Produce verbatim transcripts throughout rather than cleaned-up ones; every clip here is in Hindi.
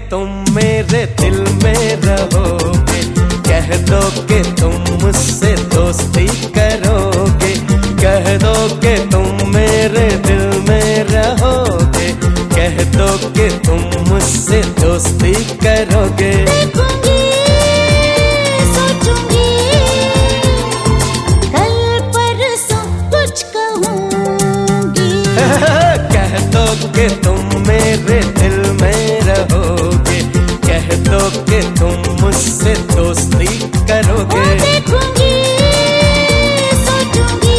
तुम मेरे दिल में रहोगे, कह दो कि तुम मुझसे दोस्ती करोगे, कह दो कि तुम मेरे दिल में रहोगे, कह दो कि तुम मुझसे दोस्ती करोगे। देखूंगी, सोचूंगी, कल परसों कुछ कहूंगी। कह दो कि तुम मेरे दिल में रहोगे, कह दो कि तुम मुझसे दोस्ती करोगे। देखूंगी, सोचूंगी,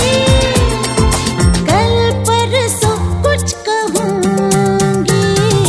कल परसों कुछ कहूंगी।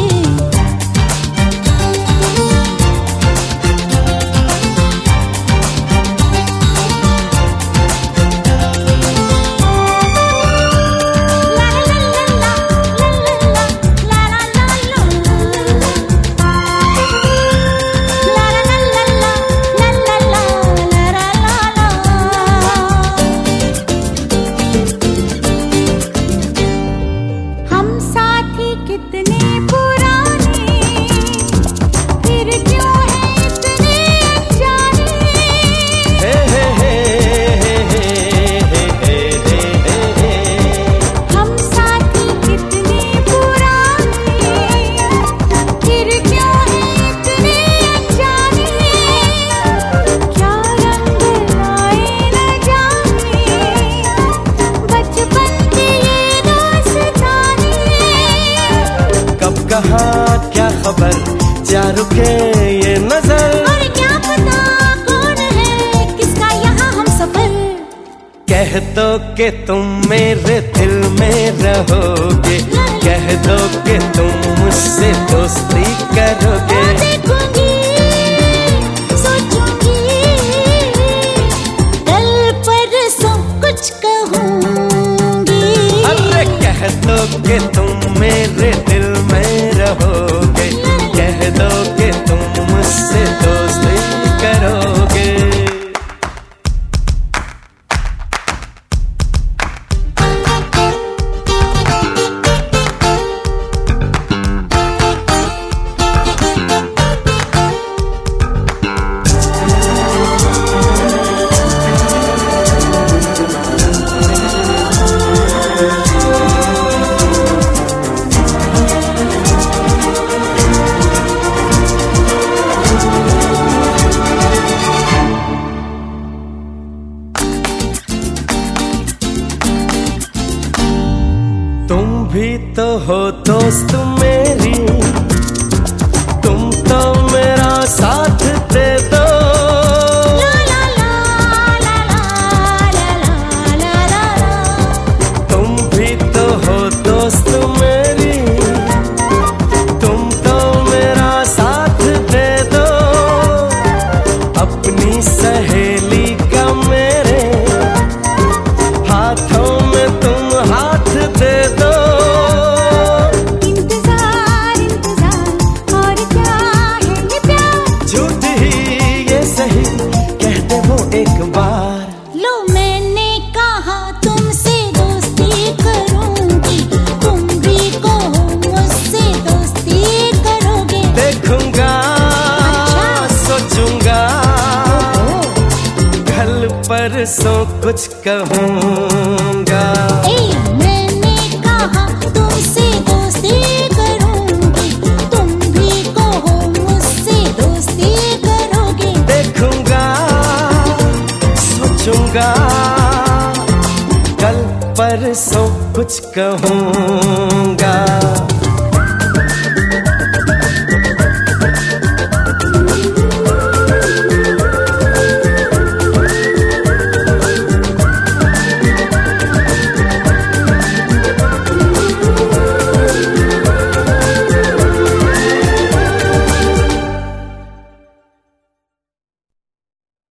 कितने पुराने, फिर क्यों है इतने अनजाने। हे हे हे हे हे हे हे हे। हम साथी कितने पुराने, फिर क्यों है इतने अनजाने। क्या रंग लाए न जाने, बचपन के ये दास्ताने। कब कहा क्या खबर, जा रुके ये नजर, और क्या पता कौन है किसका यहाँ हम सफर। कह दो कि तुम मेरे दिल में रहोगे, कह दो कि तुम मुझसे दोस्ती करोगे। देखूंगी, सोचूंगी, कल परसों कुछ कहूंगी। अरे कह दो कि तुम मेरे दिल में रहोगे, कह दो कि तुम मुझसे दोस्ती करोगे। तुम भी तो हो दोस्त मेरी, तुम तो मेरा साथ दे दो। ला ला ला ला ला ला ला ला ला। तुम भी तो हो दोस्त मेरी, तुम तो मेरा साथ दे दो। अपनी सहेली का मेरे हाथों में तुम हाथ दे दो। इंतजार इंतजार और क्या है ये प्यार। झूठ ही ये सही कहते हो एक बार। लो मैंने कहा तुमसे दोस्ती करूंगी, तुम भी कहो मुझसे दोस्ती करोगे। देखूंगा, सोचूंगा, कल परसों कुछ कहूंगा। ए, मैंने कहा तुमसे दोस्ती करूंगी, तुम भी कहो मुझसे दोस्ती करोगे। देखूंगा, सोचूंगा, कल परसों कुछ कहूंगा।